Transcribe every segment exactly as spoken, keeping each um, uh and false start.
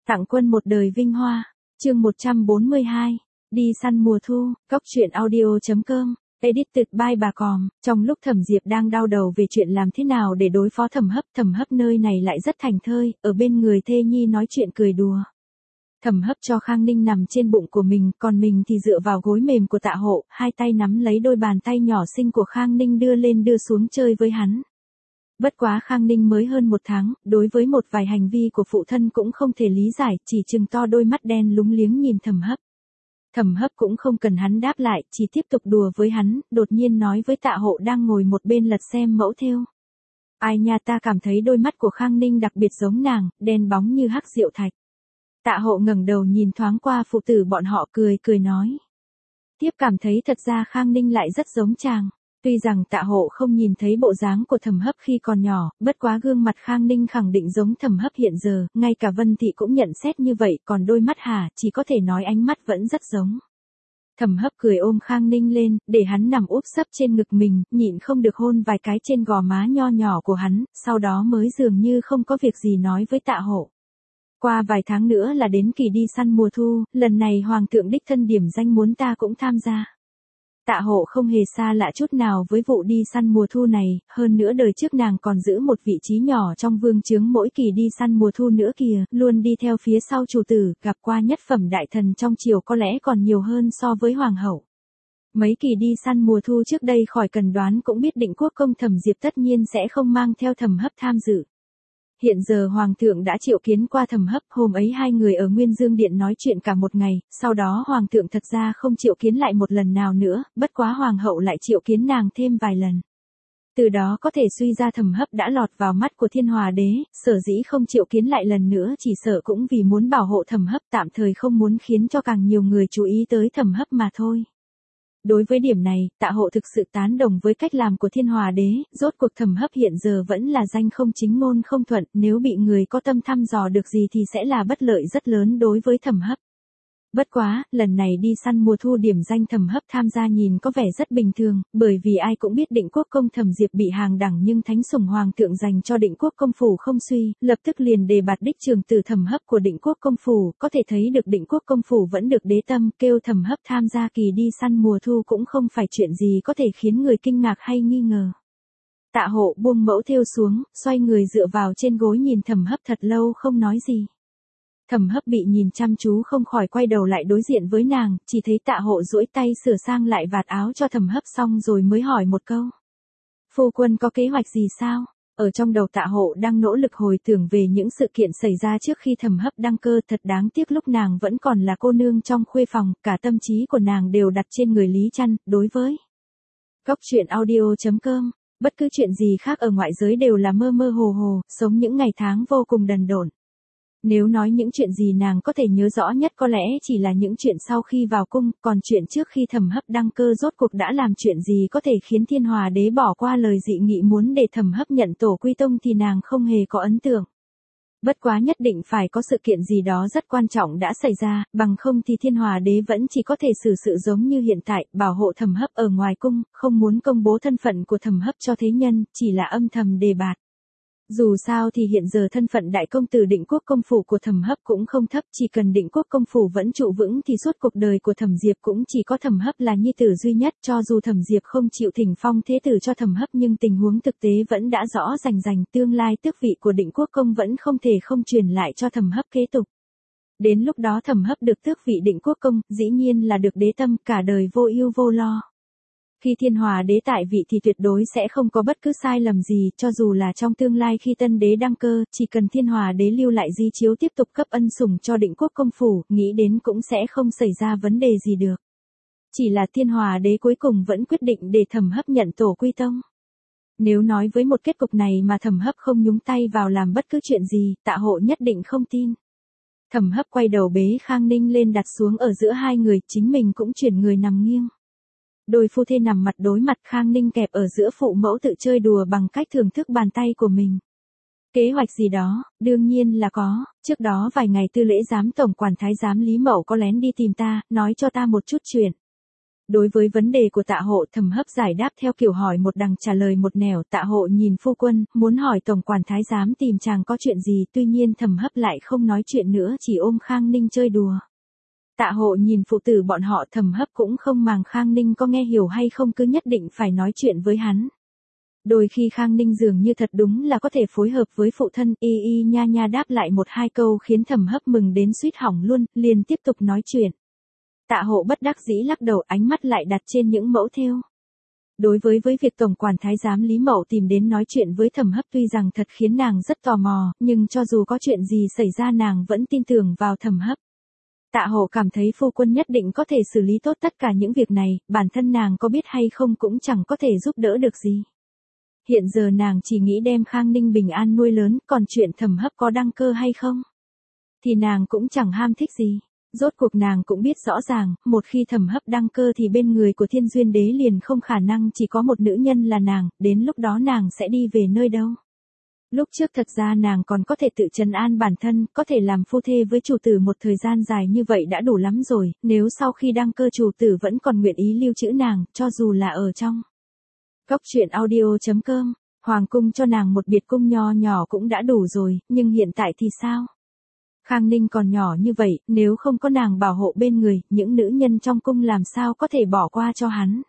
Tặng quân một đời vinh hoa. Chương một trăm bốn mươi hai. Đi săn mùa thu. Cóc truyện audio chấm com. Edited by bà Còm. Trong lúc Thẩm Diệp đang đau đầu về chuyện làm thế nào để đối phó Thẩm Hấp, Thẩm Hấp nơi này lại rất thành thơi, ở bên người thê nhi nói chuyện cười đùa. Thẩm Hấp cho Khang Ninh nằm trên bụng của mình, còn mình thì dựa vào gối mềm của Tạ Hộ, hai tay nắm lấy đôi bàn tay nhỏ xinh của Khang Ninh đưa lên đưa xuống chơi với hắn. Bất quá Khang Ninh mới hơn một tháng, đối với một vài hành vi của phụ thân cũng không thể lý giải, chỉ trừng to đôi mắt đen lúng liếng nhìn Thẩm Hấp. Thẩm Hấp cũng không cần hắn đáp lại, chỉ tiếp tục đùa với hắn, đột nhiên nói với Tạ Hộ đang ngồi một bên lật xem mẫu thêu. Ai nha, ta cảm thấy đôi mắt của Khang Ninh đặc biệt giống nàng, đen bóng như hắc diệu thạch. Tạ Hộ ngẩng đầu nhìn thoáng qua phụ tử bọn họ, cười cười nói. Tiếp cảm thấy thật ra Khang Ninh lại rất giống chàng. Tuy rằng Tạ Hộ không nhìn thấy bộ dáng của Thẩm Hấp khi còn nhỏ, bất quá gương mặt Khang Ninh khẳng định giống Thẩm Hấp hiện giờ, ngay cả Vân Thị cũng nhận xét như vậy, còn đôi mắt hả, chỉ có thể nói ánh mắt vẫn rất giống. Thẩm Hấp cười ôm Khang Ninh lên, để hắn nằm úp sấp trên ngực mình, nhịn không được hôn vài cái trên gò má nho nhỏ của hắn, sau đó mới dường như không có việc gì nói với Tạ Hộ. Qua vài tháng nữa là đến kỳ đi săn mùa thu, lần này Hoàng thượng đích thân điểm danh muốn ta cũng tham gia. Tạ Hộ không hề xa lạ chút nào với vụ đi săn mùa thu này, hơn nữa đời trước nàng còn giữ một vị trí nhỏ trong vương chướng mỗi kỳ đi săn mùa thu nữa kìa, luôn đi theo phía sau chủ tử, gặp qua nhất phẩm đại thần trong triều có lẽ còn nhiều hơn so với hoàng hậu. Mấy kỳ đi săn mùa thu trước đây khỏi cần đoán cũng biết Định Quốc công Thẩm Diệp tất nhiên sẽ không mang theo Thẩm Hấp tham dự. Hiện giờ Hoàng thượng đã triệu kiến qua Thẩm Hấp, hôm ấy hai người ở Nguyên Dương Điện nói chuyện cả một ngày, sau đó Hoàng thượng thật ra không triệu kiến lại một lần nào nữa, bất quá Hoàng hậu lại triệu kiến nàng thêm vài lần. Từ đó có thể suy ra Thẩm Hấp đã lọt vào mắt của Thiên Hòa đế, sở dĩ không triệu kiến lại lần nữa chỉ sợ cũng vì muốn bảo hộ Thẩm Hấp, tạm thời không muốn khiến cho càng nhiều người chú ý tới Thẩm Hấp mà thôi. Đối với điểm này, Tạ Hộ thực sự tán đồng với cách làm của Thiên Hòa đế, rốt cuộc Thẩm Hấp hiện giờ vẫn là danh không chính ngôn không thuận, nếu bị người có tâm thăm dò được gì thì sẽ là bất lợi rất lớn đối với Thẩm Hấp. Bất quá, lần này đi săn mùa thu điểm danh Thẩm Hấp tham gia nhìn có vẻ rất bình thường, bởi vì ai cũng biết Định Quốc công Thẩm Diệp bị hàng đẳng nhưng thánh sủng Hoàng thượng dành cho Định Quốc công phủ không suy, lập tức liền đề bạt đích trường tử Thẩm Hấp của Định Quốc công phủ, có thể thấy được Định Quốc công phủ vẫn được đế tâm, kêu Thẩm Hấp tham gia kỳ đi săn mùa thu cũng không phải chuyện gì có thể khiến người kinh ngạc hay nghi ngờ. Tạ Hộ buông mẫu thêu xuống, xoay người dựa vào trên gối nhìn Thẩm Hấp thật lâu không nói gì. Thẩm Hấp bị nhìn chăm chú không khỏi quay đầu lại đối diện với nàng, chỉ thấy Tạ Hộ duỗi tay sửa sang lại vạt áo cho Thẩm Hấp xong rồi mới hỏi một câu. Phu quân có kế hoạch gì sao? Ở trong đầu Tạ Hộ đang nỗ lực hồi tưởng về những sự kiện xảy ra trước khi Thẩm Hấp đăng cơ, thật đáng tiếc lúc nàng vẫn còn là cô nương trong khuê phòng, cả tâm trí của nàng đều đặt trên người Lý Trăn, đối với Cóc truyện audio chấm com, bất cứ chuyện gì khác ở ngoại giới đều là mơ mơ hồ hồ, sống những ngày tháng vô cùng đần độn. Nếu nói những chuyện gì nàng có thể nhớ rõ nhất có lẽ chỉ là những chuyện sau khi vào cung, còn chuyện trước khi Thẩm Hấp đăng cơ rốt cuộc đã làm chuyện gì có thể khiến Thiên Hòa đế bỏ qua lời dị nghị muốn để Thẩm Hấp nhận tổ quy tông thì nàng không hề có ấn tượng. Bất quá nhất định phải có sự kiện gì đó rất quan trọng đã xảy ra, bằng không thì Thiên Hòa đế vẫn chỉ có thể xử sự giống như hiện tại, bảo hộ Thẩm Hấp ở ngoài cung, không muốn công bố thân phận của Thẩm Hấp cho thế nhân, chỉ là âm thầm đề bạt. Dù sao thì hiện giờ thân phận đại công tử Định Quốc công phủ của Thẩm Hấp cũng không thấp, chỉ cần Định Quốc công phủ vẫn trụ vững thì suốt cuộc đời của Thẩm Diệp cũng chỉ có Thẩm Hấp là nhi tử duy nhất, cho dù Thẩm Diệp không chịu thỉnh phong thế tử cho Thẩm Hấp nhưng tình huống thực tế vẫn đã rõ rành rành, tương lai tước vị của Định Quốc công vẫn không thể không truyền lại cho Thẩm Hấp kế tục. Đến lúc đó Thẩm Hấp được tước vị Định Quốc công, dĩ nhiên là được đế tâm, cả đời vô ưu vô lo. Khi Thiên Hòa đế tại vị thì tuyệt đối sẽ không có bất cứ sai lầm gì, cho dù là trong tương lai khi tân đế đăng cơ, chỉ cần Thiên Hòa đế lưu lại di chiếu tiếp tục cấp ân sủng cho Định Quốc công phủ, nghĩ đến cũng sẽ không xảy ra vấn đề gì được. Chỉ là Thiên Hòa đế cuối cùng vẫn quyết định để Thẩm Hấp nhận tổ quy tông. Nếu nói với một kết cục này mà Thẩm Hấp không nhúng tay vào làm bất cứ chuyện gì, Tạ Hộ nhất định không tin. Thẩm Hấp quay đầu bế Khang Ninh lên đặt xuống ở giữa hai người, chính mình cũng chuyển người nằm nghiêng. Đôi phu thê nằm mặt đối mặt, Khang Ninh kẹp ở giữa phụ mẫu tự chơi đùa bằng cách thưởng thức bàn tay của mình. Kế hoạch gì đó, đương nhiên là có, trước đó vài ngày Tư Lễ giám tổng quản thái giám Lý Mậu có lén đi tìm ta, nói cho ta một chút chuyện. Đối với vấn đề của Tạ Hộ, Thẩm Hấp giải đáp theo kiểu hỏi một đằng trả lời một nẻo. Tạ Hộ nhìn phu quân, muốn hỏi tổng quản thái giám tìm chàng có chuyện gì, tuy nhiên Thẩm Hấp lại không nói chuyện nữa, chỉ ôm Khang Ninh chơi đùa. Tạ Hộ nhìn phụ tử bọn họ, Thẩm Hấp cũng không màng Khang Ninh có nghe hiểu hay không, cứ nhất định phải nói chuyện với hắn. Đôi khi Khang Ninh dường như thật đúng là có thể phối hợp với phụ thân, y y nha nha đáp lại một hai câu khiến Thẩm Hấp mừng đến suýt hỏng luôn, liền tiếp tục nói chuyện. Tạ Hộ bất đắc dĩ lắc đầu, ánh mắt lại đặt trên những mẫu thêu. Đối với với việc tổng quản thái giám Lý Mậu tìm đến nói chuyện với Thẩm Hấp tuy rằng thật khiến nàng rất tò mò, nhưng cho dù có chuyện gì xảy ra nàng vẫn tin tưởng vào Thẩm Hấp. Tạ Hộ cảm thấy phu quân nhất định có thể xử lý tốt tất cả những việc này, bản thân nàng có biết hay không cũng chẳng có thể giúp đỡ được gì. Hiện giờ nàng chỉ nghĩ đem Khang Ninh bình an nuôi lớn, còn chuyện Thẩm Hấp có đăng cơ hay không thì nàng cũng chẳng ham thích gì. Rốt cuộc nàng cũng biết rõ ràng, một khi Thẩm Hấp đăng cơ thì bên người của Thiên Duyên Đế liền không khả năng chỉ có một nữ nhân là nàng, đến lúc đó nàng sẽ đi về nơi đâu. Lúc trước thật ra nàng còn có thể tự trấn an bản thân, có thể làm phu thê với chủ tử một thời gian dài như vậy đã đủ lắm rồi, nếu sau khi đăng cơ chủ tử vẫn còn nguyện ý lưu trữ nàng, cho dù là ở trong Góc truyện audio chấm com, hoàng cung cho nàng một biệt cung nho nhỏ cũng đã đủ rồi, nhưng hiện tại thì sao? Khang Ninh còn nhỏ như vậy, nếu không có nàng bảo hộ bên người, những nữ nhân trong cung làm sao có thể bỏ qua cho hắn.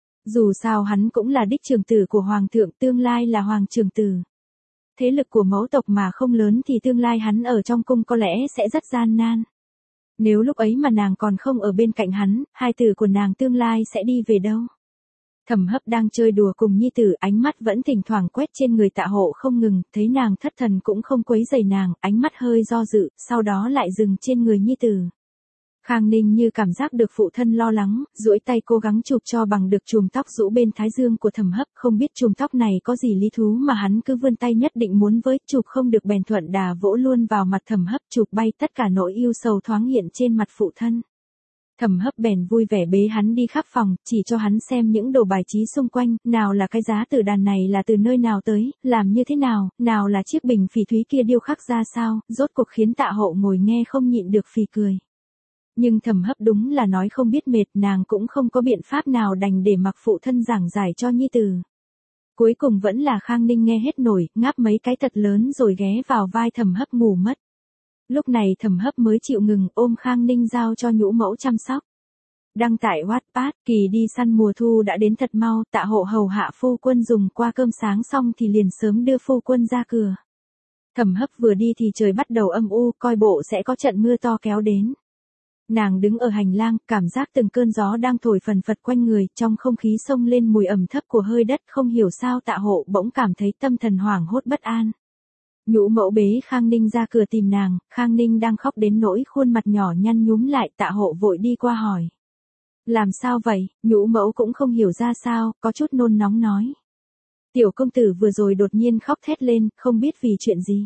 Dù sao hắn cũng là đích trưởng tử của hoàng thượng, tương lai là hoàng trưởng tử. Thế lực của mẫu tộc mà không lớn thì tương lai hắn ở trong cung có lẽ sẽ rất gian nan. Nếu lúc ấy mà nàng còn không ở bên cạnh hắn, hai tử của nàng tương lai sẽ đi về đâu? Thẩm Hấp đang chơi đùa cùng nhi tử, ánh mắt vẫn thỉnh thoảng quét trên người Tạ Hộ không ngừng, thấy nàng thất thần cũng không quấy rầy nàng, ánh mắt hơi do dự, sau đó lại dừng trên người nhi tử. Khang Ninh như cảm giác được phụ thân lo lắng, duỗi tay cố gắng chụp cho bằng được chùm tóc rũ bên thái dương của Thẩm Hấp, không biết chùm tóc này có gì lý thú mà hắn cứ vươn tay nhất định muốn với, chụp không được bèn thuận đà vỗ luôn vào mặt Thẩm Hấp, chụp bay tất cả nỗi yêu sầu thoáng hiện trên mặt phụ thân. Thẩm Hấp bèn vui vẻ bế hắn đi khắp phòng, chỉ cho hắn xem những đồ bài trí xung quanh, nào là cái giá tử đàn này là từ nơi nào tới, làm như thế nào, nào là chiếc bình phỉ thúy kia điêu khắc ra sao, rốt cuộc khiến Tạ Hộ ngồi nghe không nhịn được phì cười. Nhưng Thẩm Hấp đúng là nói không biết mệt, nàng cũng không có biện pháp nào đành để mặc phụ thân giảng giải cho nhi tử. Cuối cùng vẫn là Khang Ninh nghe hết nổi, ngáp mấy cái thật lớn rồi ghé vào vai Thẩm Hấp ngủ mất. Lúc này Thẩm Hấp mới chịu ngừng, ôm Khang Ninh giao cho nhũ mẫu chăm sóc. Đăng tải Wattpad, kỳ đi săn mùa thu đã đến thật mau, Tạ Hộ hầu hạ phu quân dùng qua cơm sáng xong thì liền sớm đưa phu quân ra cửa. Thẩm Hấp vừa đi thì trời bắt đầu âm u, coi bộ sẽ có trận mưa to kéo đến. Nàng đứng ở hành lang, cảm giác từng cơn gió đang thổi phần phật quanh người, trong không khí xông lên mùi ẩm thấp của hơi đất, không hiểu sao Tạ Hộ bỗng cảm thấy tâm thần hoảng hốt bất an. Nhũ mẫu bế Khang Ninh ra cửa tìm nàng, Khang Ninh đang khóc đến nỗi khuôn mặt nhỏ nhăn nhúm lại, Tạ Hộ vội đi qua hỏi. Làm sao vậy? Nhũ mẫu cũng không hiểu ra sao, có chút nôn nóng nói. Tiểu công tử vừa rồi đột nhiên khóc thét lên, không biết vì chuyện gì.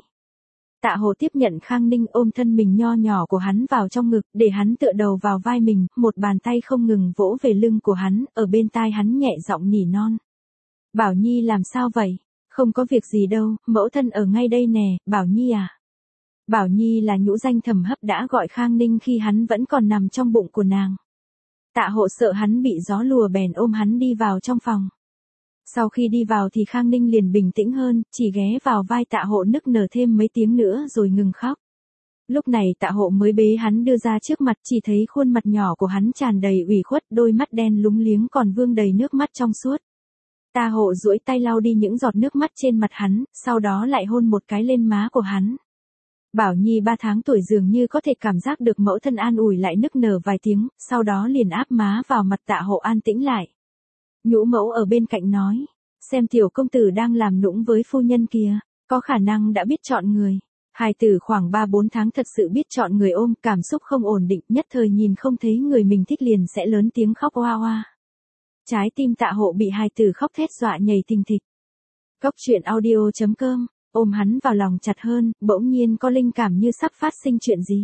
Tạ Hộ tiếp nhận Khang Ninh, ôm thân mình nho nhỏ của hắn vào trong ngực, để hắn tựa đầu vào vai mình, một bàn tay không ngừng vỗ về lưng của hắn, ở bên tai hắn nhẹ giọng nỉ non. Bảo Nhi làm sao vậy? Không có việc gì đâu, mẫu thân ở ngay đây nè, Bảo Nhi à. Bảo Nhi là nhũ danh Thẩm Hấp đã gọi Khang Ninh khi hắn vẫn còn nằm trong bụng của nàng. Tạ Hộ sợ hắn bị gió lùa bèn ôm hắn đi vào trong phòng. Sau khi đi vào thì Khang Ninh liền bình tĩnh hơn, chỉ ghé vào vai Tạ Hộ nức nở thêm mấy tiếng nữa rồi ngừng khóc. Lúc này Tạ Hộ mới bế hắn đưa ra trước mặt, chỉ thấy khuôn mặt nhỏ của hắn tràn đầy ủy khuất, đôi mắt đen lúng liếng còn vương đầy nước mắt trong suốt. Tạ Hộ duỗi tay lau đi những giọt nước mắt trên mặt hắn, sau đó lại hôn một cái lên má của hắn. Bảo Nhi ba tháng tuổi dường như có thể cảm giác được mẫu thân an ủi lại nức nở vài tiếng, sau đó liền áp má vào mặt Tạ Hộ an tĩnh lại. Nhũ mẫu ở bên cạnh nói, xem tiểu công tử đang làm nũng với phu nhân kìa, có khả năng đã biết chọn người. Hài tử khoảng ba bốn tháng thật sự biết chọn người ôm, cảm xúc không ổn định, nhất thời nhìn không thấy người mình thích liền sẽ lớn tiếng khóc oa oa. Trái tim Tạ Hộ bị hài tử khóc thét dọa nhảy thình thịch. Góc truyện audio chấm com, ôm hắn vào lòng chặt hơn, bỗng nhiên có linh cảm như sắp phát sinh chuyện gì.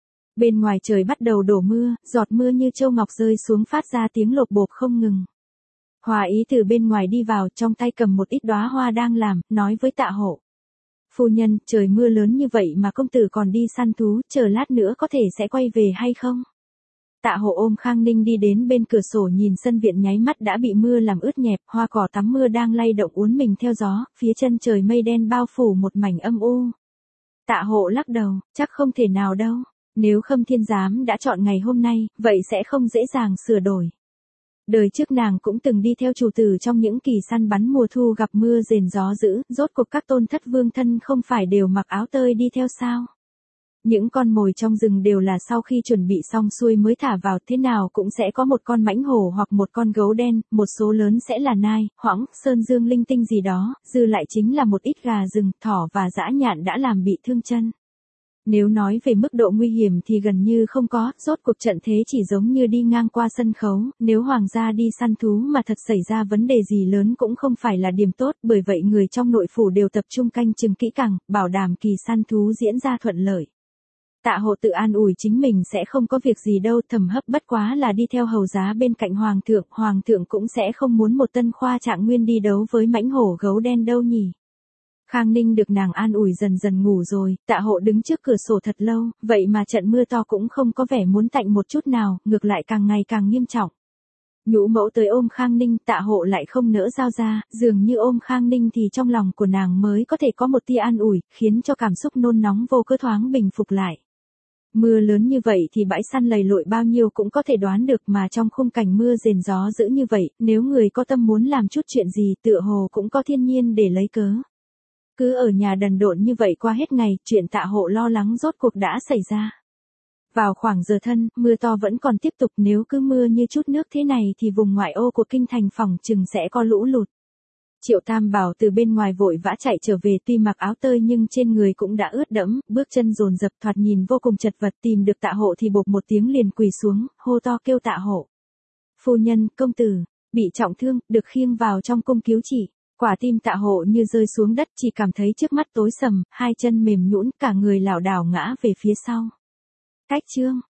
Bên ngoài trời bắt đầu đổ mưa, giọt mưa như châu ngọc rơi xuống phát ra tiếng lộp bộp không ngừng. Hòa Ý từ bên ngoài đi vào, trong tay cầm một ít đóa hoa đang làm, nói với Tạ Hộ. Phu nhân, trời mưa lớn như vậy mà công tử còn đi săn thú, chờ lát nữa có thể sẽ quay về hay không? Tạ Hộ ôm Khang Ninh đi đến bên cửa sổ nhìn sân viện nháy mắt đã bị mưa làm ướt nhẹp, hoa cỏ tắm mưa đang lay động uốn mình theo gió, phía chân trời mây đen bao phủ một mảnh âm u. Tạ Hộ lắc đầu, chắc không thể nào đâu, nếu Khâm Thiên Giám đã chọn ngày hôm nay, vậy sẽ không dễ dàng sửa đổi. Đời trước nàng cũng từng đi theo chủ tử trong những kỳ săn bắn mùa thu gặp mưa rền gió dữ, rốt cuộc các tôn thất vương thân không phải đều mặc áo tơi đi theo sao? Những con mồi trong rừng đều là sau khi chuẩn bị xong xuôi mới thả vào, thế nào cũng sẽ có một con mãnh hổ hoặc một con gấu đen, một số lớn sẽ là nai, hoãng, sơn dương linh tinh gì đó, dư lại chính là một ít gà rừng, thỏ và dã nhạn đã làm bị thương chân. Nếu nói về mức độ nguy hiểm thì gần như không có, rốt cuộc trận thế chỉ giống như đi ngang qua sân khấu, nếu hoàng gia đi săn thú mà thật xảy ra vấn đề gì lớn cũng không phải là điểm tốt, bởi vậy người trong nội phủ đều tập trung canh chừng kỹ càng, bảo đảm kỳ săn thú diễn ra thuận lợi. Tạ Hộ tự an ủi chính mình sẽ không có việc gì đâu, Thẩm Hấp bất quá là đi theo hầu giá bên cạnh hoàng thượng, hoàng thượng cũng sẽ không muốn một tân khoa trạng nguyên đi đấu với mãnh hổ gấu đen đâu nhỉ. Khang Ninh được nàng an ủi dần dần ngủ rồi, Tạ Hộ đứng trước cửa sổ thật lâu, vậy mà trận mưa to cũng không có vẻ muốn tạnh một chút nào, ngược lại càng ngày càng nghiêm trọng. Nhũ mẫu tới ôm Khang Ninh, Tạ Hộ lại không nỡ giao ra, dường như ôm Khang Ninh thì trong lòng của nàng mới có thể có một tia an ủi, khiến cho cảm xúc nôn nóng vô cớ thoáng bình phục lại. Mưa lớn như vậy thì bãi săn lầy lội bao nhiêu cũng có thể đoán được, mà trong khung cảnh mưa rền gió dữ như vậy, nếu người có tâm muốn làm chút chuyện gì tựa hồ cũng có thiên nhiên để lấy cớ. Cứ ở nhà đần độn như vậy qua hết ngày, chuyện Tạ Hộ lo lắng rốt cuộc đã xảy ra. Vào khoảng giờ thân, mưa to vẫn còn tiếp tục, nếu cứ mưa như chút nước thế này thì vùng ngoại ô của kinh thành phỏng chừng sẽ có lũ lụt. Triệu Tam Bảo từ bên ngoài vội vã chạy trở về, tuy mặc áo tơi nhưng trên người cũng đã ướt đẫm, bước chân dồn dập thoạt nhìn vô cùng chật vật, tìm được Tạ Hộ thì bộp một tiếng liền quỳ xuống, hô to kêu Tạ Hộ. Phu nhân, công tử, bị trọng thương, được khiêng vào trong cung cứu trị. Quả tim Tạ Hộ như rơi xuống đất, chỉ cảm thấy trước mắt tối sầm, hai chân mềm nhũn, cả người lảo đảo ngã về phía sau. Cách chương